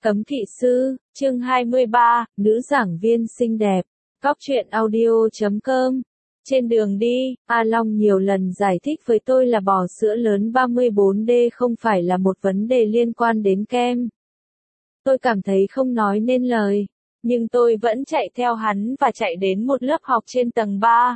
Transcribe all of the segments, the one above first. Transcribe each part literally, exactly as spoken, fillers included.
Cấm kỵ sư, chương hai mươi ba, nữ giảng viên xinh đẹp. Góc truyện audio chấm com. Trên đường đi, A Long nhiều lần giải thích với tôi là bò sữa lớn ba mươi bốn D không phải là một vấn đề liên quan đến kem. Tôi cảm thấy không nói nên lời, nhưng tôi vẫn chạy theo hắn và chạy đến một lớp học trên tầng ba.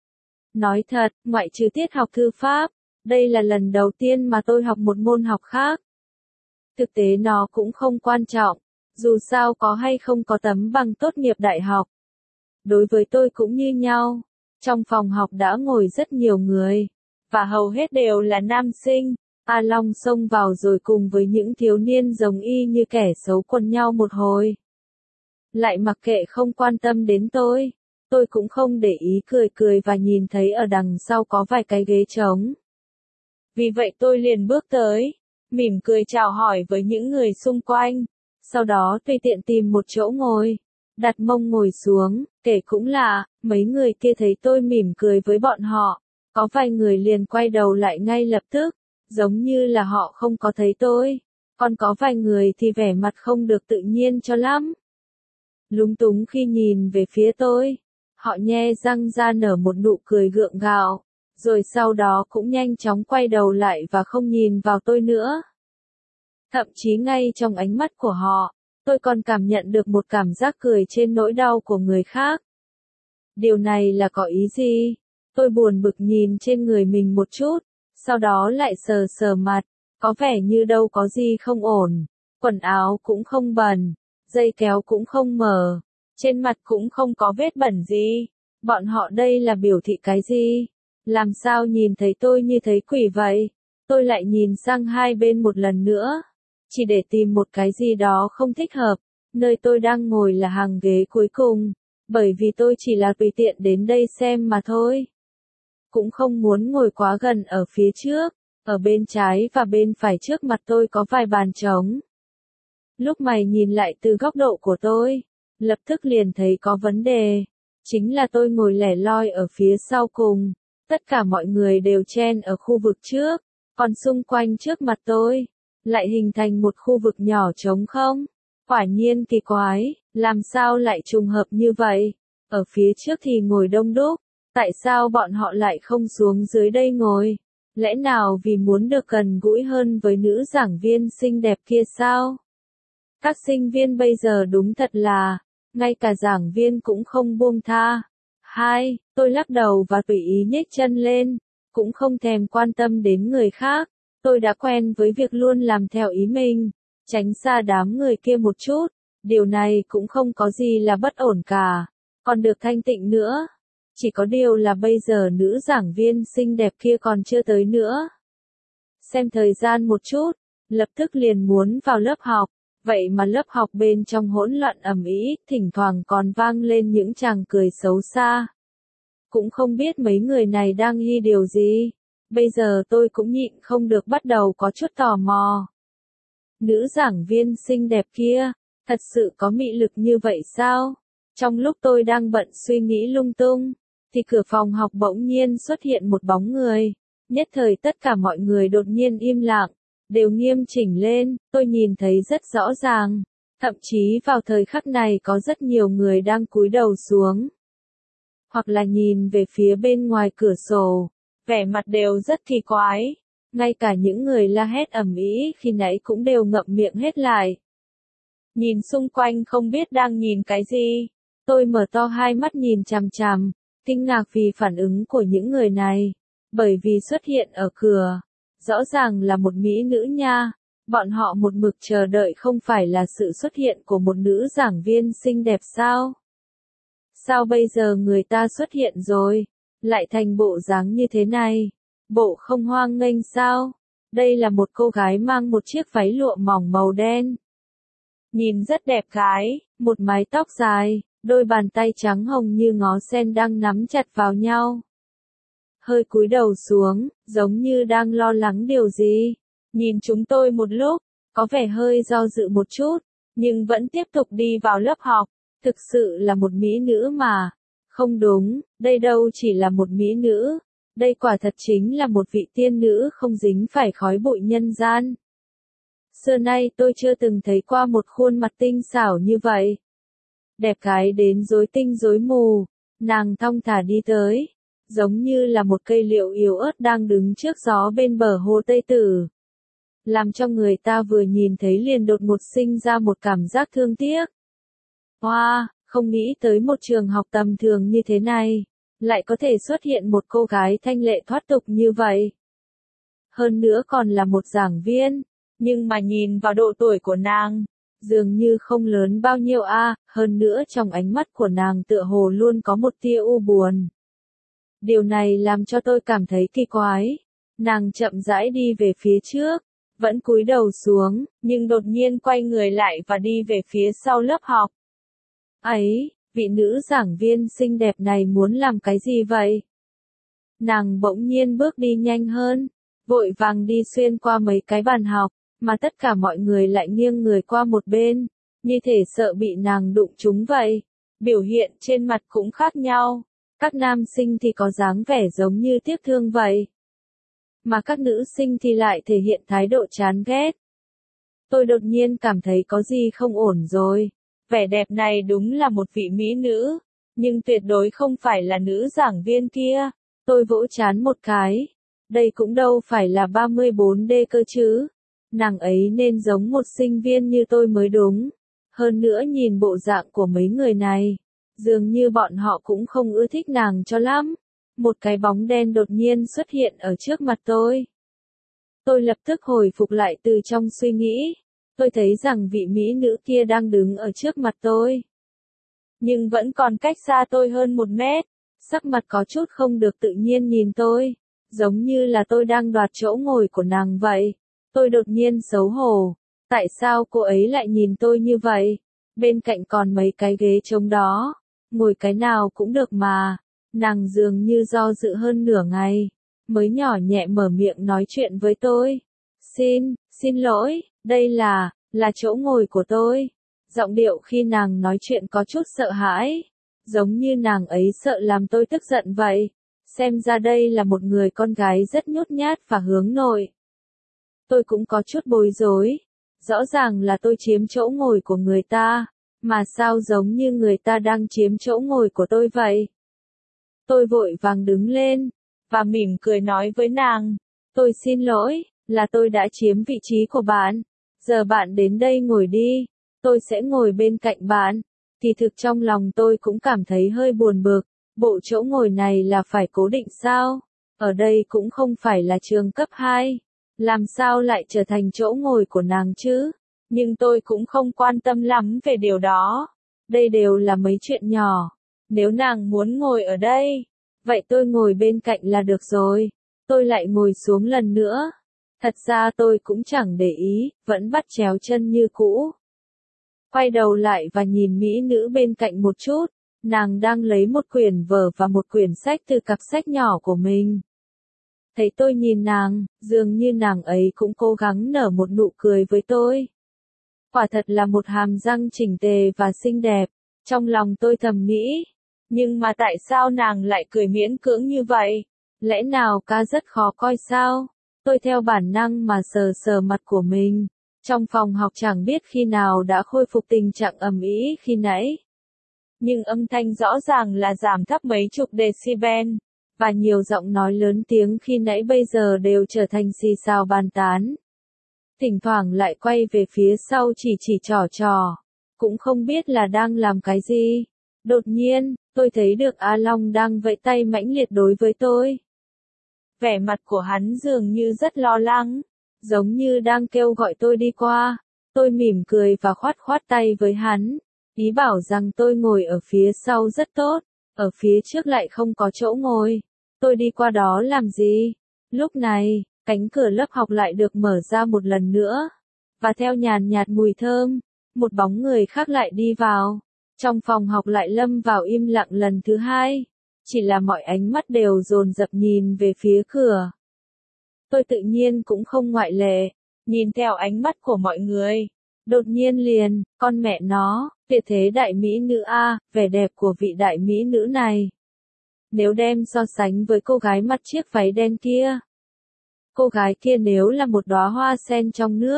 Nói thật, ngoại trừ tiết học thư pháp, đây là lần đầu tiên mà tôi học một môn học khác. Thực tế nó cũng không quan trọng, dù sao có hay không có tấm bằng tốt nghiệp đại học. Đối với tôi cũng như nhau, trong phòng học đã ngồi rất nhiều người, và hầu hết đều là nam sinh. A Long xông vào rồi cùng với những thiếu niên giống y như kẻ xấu quần nhau một hồi. Lại mặc kệ không quan tâm đến tôi, tôi cũng không để ý cười cười và nhìn thấy ở đằng sau có vài cái ghế trống. Vì vậy tôi liền bước tới, mỉm cười chào hỏi với những người xung quanh, sau đó tùy tiện tìm một chỗ ngồi, đặt mông ngồi xuống. Kể cũng lạ, mấy người kia thấy tôi mỉm cười với bọn họ, có vài người liền quay đầu lại ngay lập tức, giống như là họ không có thấy tôi, còn có vài người thì vẻ mặt không được tự nhiên cho lắm. Lúng túng khi nhìn về phía tôi, họ nhe răng ra nở một nụ cười gượng gạo, rồi sau đó cũng nhanh chóng quay đầu lại và không nhìn vào tôi nữa. Thậm chí ngay trong ánh mắt của họ, tôi còn cảm nhận được một cảm giác cười trên nỗi đau của người khác. Điều này là có ý gì? Tôi buồn bực nhìn trên người mình một chút, sau đó lại sờ sờ mặt, có vẻ như đâu có gì không ổn, quần áo cũng không bẩn, dây kéo cũng không mờ, trên mặt cũng không có vết bẩn gì. Bọn họ đây là biểu thị cái gì? Làm sao nhìn thấy tôi như thấy quỷ vậy? Tôi lại nhìn sang hai bên một lần nữa, chỉ để tìm một cái gì đó không thích hợp. Nơi tôi đang ngồi là hàng ghế cuối cùng, bởi vì tôi chỉ là tùy tiện đến đây xem mà thôi. Cũng không muốn ngồi quá gần ở phía trước, ở bên trái và bên phải trước mặt tôi có vài bàn trống. Lúc mày nhìn lại từ góc độ của tôi, lập tức liền thấy có vấn đề. Chính là tôi ngồi lẻ loi ở phía sau cùng, tất cả mọi người đều chen ở khu vực trước, còn xung quanh trước mặt tôi, lại hình thành một khu vực nhỏ trống không. Quả nhiên kỳ quái, làm sao lại trùng hợp như vậy? Ở phía trước thì ngồi đông đúc, tại sao bọn họ lại không xuống dưới đây ngồi? Lẽ nào vì muốn được gần gũi hơn với nữ giảng viên xinh đẹp kia sao? Các sinh viên bây giờ đúng thật là, ngay cả giảng viên cũng không buông tha. Hai, tôi lắc đầu và tùy ý nhếch chân lên, cũng không thèm quan tâm đến người khác. Tôi đã quen với việc luôn làm theo ý mình, tránh xa đám người kia một chút. Điều này cũng không có gì là bất ổn cả, còn được thanh tịnh nữa. Chỉ có điều là bây giờ nữ giảng viên xinh đẹp kia còn chưa tới nữa. Xem thời gian một chút, lập tức liền muốn vào lớp học. Vậy mà lớp học bên trong hỗn loạn ầm ĩ, thỉnh thoảng còn vang lên những tràng cười xấu xa. Cũng không biết mấy người này đang ghi điều gì. Bây giờ tôi cũng nhịn không được bắt đầu có chút tò mò. Nữ giảng viên xinh đẹp kia, thật sự có mị lực như vậy sao? Trong lúc tôi đang bận suy nghĩ lung tung, thì cửa phòng học bỗng nhiên xuất hiện một bóng người. Nhất thời tất cả mọi người đột nhiên im lặng, đều nghiêm chỉnh lên. Tôi nhìn thấy rất rõ ràng, thậm chí vào thời khắc này có rất nhiều người đang cúi đầu xuống, hoặc là nhìn về phía bên ngoài cửa sổ, vẻ mặt đều rất kỳ quái. Ngay cả những người la hét ầm ĩ khi nãy cũng đều ngậm miệng hết lại. Nhìn xung quanh không biết đang nhìn cái gì, tôi mở to hai mắt nhìn chằm chằm, kinh ngạc vì phản ứng của những người này, bởi vì xuất hiện ở cửa, rõ ràng là một mỹ nữ nha. Bọn họ một mực chờ đợi không phải là sự xuất hiện của một nữ giảng viên xinh đẹp sao? Sao bây giờ người ta xuất hiện rồi, lại thành bộ dáng như thế này? Bộ không hoang nghênh sao? Đây là một cô gái mang một chiếc váy lụa mỏng màu đen. Nhìn rất đẹp gái, một mái tóc dài, đôi bàn tay trắng hồng như ngó sen đang nắm chặt vào nhau. Hơi cúi đầu xuống, giống như đang lo lắng điều gì. Nhìn chúng tôi một lúc, có vẻ hơi do dự một chút, nhưng vẫn tiếp tục đi vào lớp học. Thực sự là một mỹ nữ mà. Không đúng, đây đâu chỉ là một mỹ nữ. Đây quả thật chính là một vị tiên nữ không dính phải khói bụi nhân gian. Xưa nay tôi chưa từng thấy qua một khuôn mặt tinh xảo như vậy. Đẹp gái đến rối tinh rối mù, nàng thong thả đi tới, giống như là một cây liễu yếu ớt đang đứng trước gió bên bờ hồ Tây Tử. Làm cho người ta vừa nhìn thấy liền đột ngột sinh ra một cảm giác thương tiếc. Hoa, wow, không nghĩ tới một trường học tầm thường như thế này, lại có thể xuất hiện một cô gái thanh lệ thoát tục như vậy. Hơn nữa còn là một giảng viên, nhưng mà nhìn vào độ tuổi của nàng, dường như không lớn bao nhiêu a, à, hơn nữa trong ánh mắt của nàng tựa hồ luôn có một tia u buồn. Điều này làm cho tôi cảm thấy kỳ quái. Nàng chậm rãi đi về phía trước, vẫn cúi đầu xuống, nhưng đột nhiên quay người lại và đi về phía sau lớp học. Ấy, vị nữ giảng viên xinh đẹp này muốn làm cái gì vậy? Nàng bỗng nhiên bước đi nhanh hơn, vội vàng đi xuyên qua mấy cái bàn học, mà tất cả mọi người lại nghiêng người qua một bên, như thể sợ bị nàng đụng trúng vậy. Biểu hiện trên mặt cũng khác nhau, các nam sinh thì có dáng vẻ giống như tiếc thương vậy, mà các nữ sinh thì lại thể hiện thái độ chán ghét. Tôi đột nhiên cảm thấy có gì không ổn rồi. Vẻ đẹp này đúng là một vị mỹ nữ, nhưng tuyệt đối không phải là nữ giảng viên kia. Tôi vỗ trán một cái. Đây cũng đâu phải là ba mươi bốn D cơ chứ. Nàng ấy nên giống một sinh viên như tôi mới đúng. Hơn nữa nhìn bộ dạng của mấy người này, dường như bọn họ cũng không ưa thích nàng cho lắm. Một cái bóng đen đột nhiên xuất hiện ở trước mặt tôi. Tôi lập tức hồi phục lại từ trong suy nghĩ. Tôi thấy rằng vị mỹ nữ kia đang đứng ở trước mặt tôi, nhưng vẫn còn cách xa tôi hơn một mét. Sắc mặt có chút không được tự nhiên nhìn tôi, giống như là tôi đang đoạt chỗ ngồi của nàng vậy. Tôi đột nhiên xấu hổ. Tại sao cô ấy lại nhìn tôi như vậy? Bên cạnh còn mấy cái ghế trống đó, ngồi cái nào cũng được mà. Nàng dường như do dự hơn nửa ngày, mới nhỏ nhẹ mở miệng nói chuyện với tôi. Xin, xin lỗi, đây là, là chỗ ngồi của tôi. Giọng điệu khi nàng nói chuyện có chút sợ hãi, giống như nàng ấy sợ làm tôi tức giận vậy. Xem ra đây là một người con gái rất nhút nhát và hướng nội. Tôi cũng có chút bối rối. Rõ ràng là tôi chiếm chỗ ngồi của người ta, mà sao giống như người ta đang chiếm chỗ ngồi của tôi vậy? Tôi vội vàng đứng lên, và mỉm cười nói với nàng. Tôi xin lỗi, là tôi đã chiếm vị trí của bạn. Giờ bạn đến đây ngồi đi, tôi sẽ ngồi bên cạnh bạn. Kỳ thực trong lòng tôi cũng cảm thấy hơi buồn bực. Bộ chỗ ngồi này là phải cố định sao? Ở đây cũng không phải là trường cấp hai. Làm sao lại trở thành chỗ ngồi của nàng chứ? Nhưng tôi cũng không quan tâm lắm về điều đó. Đây đều là mấy chuyện nhỏ. Nếu nàng muốn ngồi ở đây, vậy tôi ngồi bên cạnh là được rồi. Tôi lại ngồi xuống lần nữa. Thật ra tôi cũng chẳng để ý, vẫn bắt chéo chân như cũ. Quay đầu lại và nhìn mỹ nữ bên cạnh một chút. Nàng đang lấy một quyển vở và một quyển sách từ cặp sách nhỏ của mình. Thấy tôi nhìn nàng, dường như nàng ấy cũng cố gắng nở một nụ cười với tôi. Quả thật là một hàm răng chỉnh tề và xinh đẹp. Trong lòng tôi thầm nghĩ. Nhưng mà tại sao nàng lại cười miễn cưỡng như vậy? Lẽ nào ca rất khó coi sao? Tôi theo bản năng mà sờ sờ mặt của mình. Trong phòng học chẳng biết khi nào đã khôi phục tình trạng ầm ĩ khi nãy. Nhưng âm thanh rõ ràng là giảm thấp mấy chục decibel, và nhiều giọng nói lớn tiếng khi nãy bây giờ đều trở thành xì xào bàn tán. Thỉnh thoảng lại quay về phía sau chỉ chỉ trò trò, cũng không biết là đang làm cái gì. Đột nhiên, tôi thấy được A Long đang vẫy tay mãnh liệt đối với tôi. Vẻ mặt của hắn dường như rất lo lắng, giống như đang kêu gọi tôi đi qua. Tôi mỉm cười và khoát khoát tay với hắn, ý bảo rằng tôi ngồi ở phía sau rất tốt, ở phía trước lại không có chỗ ngồi. Tôi đi qua đó làm gì? Lúc này, cánh cửa lớp học lại được mở ra một lần nữa, và theo nhàn nhạt mùi thơm, một bóng người khác lại đi vào. Trong phòng học lại lâm vào im lặng lần thứ hai, chỉ là mọi ánh mắt đều dồn dập nhìn về phía cửa. Tôi tự nhiên cũng không ngoại lệ, nhìn theo ánh mắt của mọi người. Đột nhiên liền, con mẹ nó, tuyệt thế đại mỹ nữ a, vẻ đẹp của vị đại mỹ nữ này. Nếu đem so sánh với cô gái mặc chiếc váy đen kia, cô gái kia nếu là một đóa hoa sen trong nước,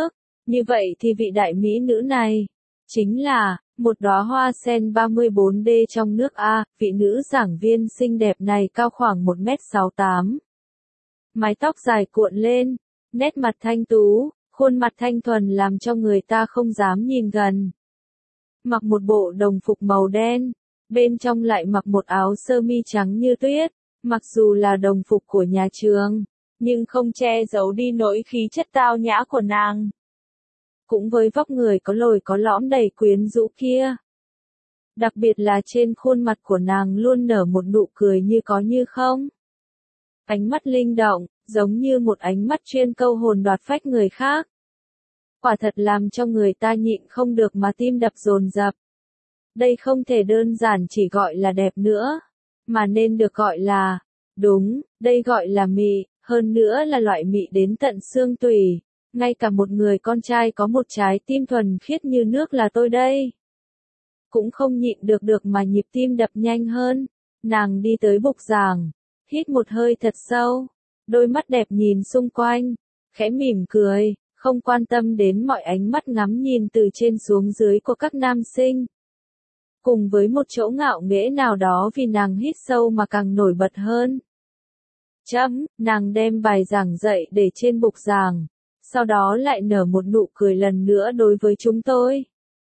Như vậy thì vị đại mỹ nữ này, chính là, một đóa hoa sen ba mươi bốn D trong nước A, vị nữ giảng viên xinh đẹp này cao khoảng một mét sáu tám. Mái tóc dài cuộn lên, nét mặt thanh tú, khuôn mặt thanh thuần làm cho người ta không dám nhìn gần. Mặc một bộ đồng phục màu đen, bên trong lại mặc một áo sơ mi trắng như tuyết, mặc dù là đồng phục của nhà trường, nhưng không che giấu đi nỗi khí chất tao nhã của nàng. Cũng với vóc người có lồi có lõm đầy quyến rũ kia. Đặc biệt là trên khuôn mặt của nàng luôn nở một nụ cười như có như không. Ánh mắt linh động, giống như một ánh mắt chuyên câu hồn đoạt phách người khác. Quả thật làm cho người ta nhịn không được mà tim đập dồn dập. Đây không thể đơn giản chỉ gọi là đẹp nữa, mà nên được gọi là, đúng, đây gọi là mị, hơn nữa là loại mị đến tận xương tủy. Ngay cả một người con trai có một trái tim thuần khiết như nước là tôi đây. Cũng không nhịn được được mà nhịp tim đập nhanh hơn. Nàng đi tới bục giảng, hít một hơi thật sâu, đôi mắt đẹp nhìn xung quanh, khẽ mỉm cười, không quan tâm đến mọi ánh mắt ngắm nhìn từ trên xuống dưới của các nam sinh. Cùng với một chỗ ngạo nghễ nào đó vì nàng hít sâu mà càng nổi bật hơn. Chấm, nàng đem bài giảng dạy để trên bục giảng. Sau đó lại nở một nụ cười lần nữa đối với chúng tôi.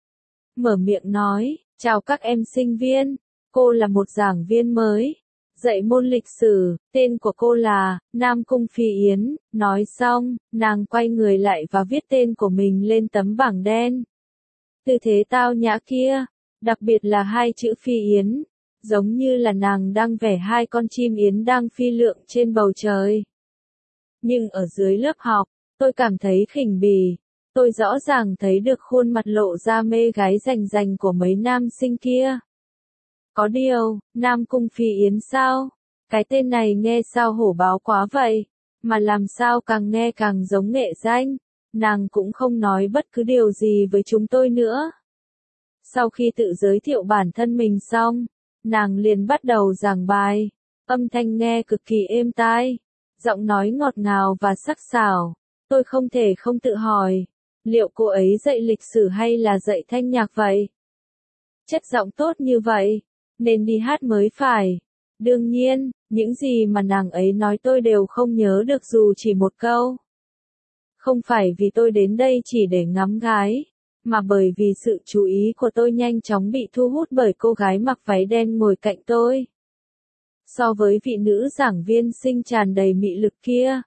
Mở miệng nói, chào các em sinh viên, cô là một giảng viên mới, dạy môn lịch sử, tên của cô là, Nam Cung Phi Yến, nói xong, nàng quay người lại và viết tên của mình lên tấm bảng đen. Tư thế tao nhã kia, đặc biệt là hai chữ Phi Yến, giống như là nàng đang vẽ hai con chim yến đang phi lượn trên bầu trời. Nhưng ở dưới lớp học, tôi cảm thấy khỉnh bỉ, tôi rõ ràng thấy được khuôn mặt lộ ra mê gái rành rành của mấy nam sinh kia. Có điều, Nam Cung Phi Yến sao? Cái tên này nghe sao hổ báo quá vậy, mà làm sao càng nghe càng giống nghệ danh, nàng cũng không nói bất cứ điều gì với chúng tôi nữa. Sau khi tự giới thiệu bản thân mình xong, nàng liền bắt đầu giảng bài, âm thanh nghe cực kỳ êm tai, giọng nói ngọt ngào và sắc sảo. Tôi không thể không tự hỏi, liệu cô ấy dạy lịch sử hay là dạy thanh nhạc vậy? Chất giọng tốt như vậy, nên đi hát mới phải. Đương nhiên, những gì mà nàng ấy nói tôi đều không nhớ được dù chỉ một câu. Không phải vì tôi đến đây chỉ để ngắm gái, mà bởi vì sự chú ý của tôi nhanh chóng bị thu hút bởi cô gái mặc váy đen ngồi cạnh tôi. So với vị nữ giảng viên xinh tràn đầy mị lực kia,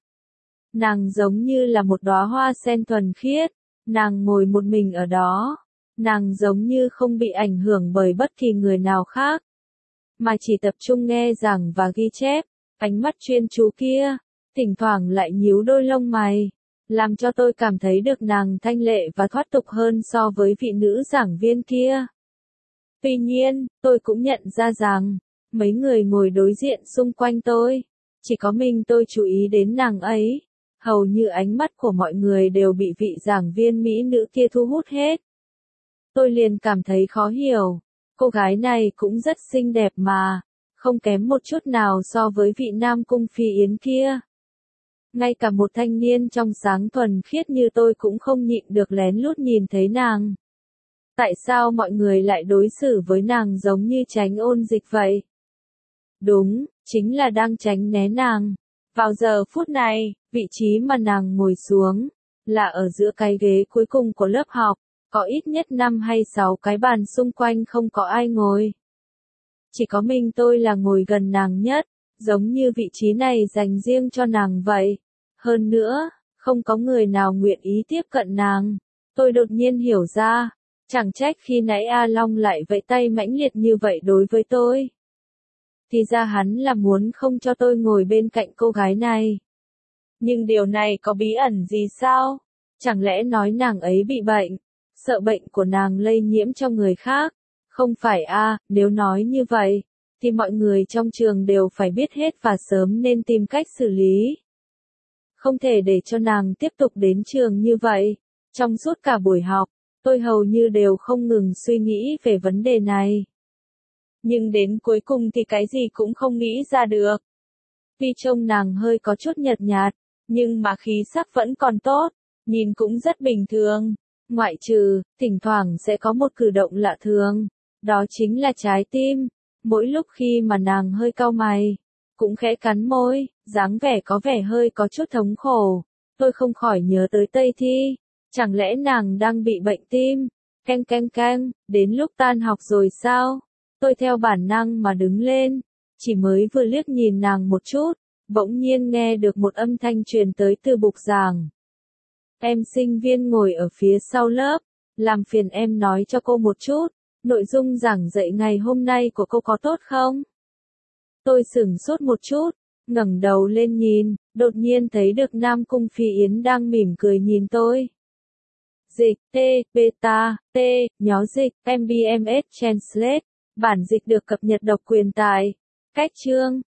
nàng giống như là một đóa hoa sen thuần khiết, nàng ngồi một mình ở đó, nàng giống như không bị ảnh hưởng bởi bất kỳ người nào khác, mà chỉ tập trung nghe giảng và ghi chép, ánh mắt chuyên chú kia, thỉnh thoảng lại nhíu đôi lông mày, làm cho tôi cảm thấy được nàng thanh lệ và thoát tục hơn so với vị nữ giảng viên kia. Tuy nhiên, tôi cũng nhận ra rằng, mấy người ngồi đối diện xung quanh tôi, chỉ có mình tôi chú ý đến nàng ấy. Hầu như ánh mắt của mọi người đều bị vị giảng viên mỹ nữ kia thu hút hết. Tôi liền cảm thấy khó hiểu, cô gái này cũng rất xinh đẹp mà, không kém một chút nào so với vị Nam Cung Phi Yến kia. Ngay cả một thanh niên trong sáng thuần khiết như tôi cũng không nhịn được lén lút nhìn thấy nàng. Tại sao mọi người lại đối xử với nàng giống như tránh ôn dịch vậy? Đúng, chính là đang tránh né nàng. Vào giờ phút này, vị trí mà nàng ngồi xuống, là ở giữa cái ghế cuối cùng của lớp học, có ít nhất năm hay sáu cái bàn xung quanh không có ai ngồi. Chỉ có mình tôi là ngồi gần nàng nhất, giống như vị trí này dành riêng cho nàng vậy. Hơn nữa, không có người nào nguyện ý tiếp cận nàng. Tôi đột nhiên hiểu ra, chẳng trách khi nãy A Long lại vẫy tay mãnh liệt như vậy đối với tôi. Thì ra hắn là muốn không cho tôi ngồi bên cạnh cô gái này. Nhưng điều này có bí ẩn gì sao? Chẳng lẽ nói nàng ấy bị bệnh, sợ bệnh của nàng lây nhiễm cho người khác? Không phải a, à, nếu nói như vậy, thì mọi người trong trường đều phải biết hết và sớm nên tìm cách xử lý. Không thể để cho nàng tiếp tục đến trường như vậy. Trong suốt cả buổi học, tôi hầu như đều không ngừng suy nghĩ về vấn đề này. Nhưng đến cuối cùng thì cái gì cũng không nghĩ ra được. Tuy trông nàng hơi có chút nhợt nhạt, nhưng mà khí sắc vẫn còn tốt, nhìn cũng rất bình thường. Ngoại trừ, thỉnh thoảng sẽ có một cử động lạ thường. Đó chính là trái tim. Mỗi lúc khi mà nàng hơi cau mày, cũng khẽ cắn môi, dáng vẻ có vẻ hơi có chút thống khổ. Tôi không khỏi nhớ tới Tây Thi. Chẳng lẽ nàng đang bị bệnh tim? Canh canh canh, đến lúc tan học rồi sao? Tôi theo bản năng mà đứng lên. Chỉ mới vừa liếc nhìn nàng một chút, bỗng nhiên nghe được một âm thanh truyền tới từ bục giảng. Em sinh viên ngồi ở phía sau lớp, làm phiền em nói cho cô một chút, nội dung giảng dạy ngày hôm nay của cô có tốt không? Tôi sửng sốt một chút, ngẩng đầu lên nhìn, đột nhiên thấy được Nam Cung Phi Yến đang mỉm cười nhìn tôi. Dịch, T, Beta, T, nhó dịch, em bê em ét Translate, bản dịch được cập nhật độc quyền tại cách chương.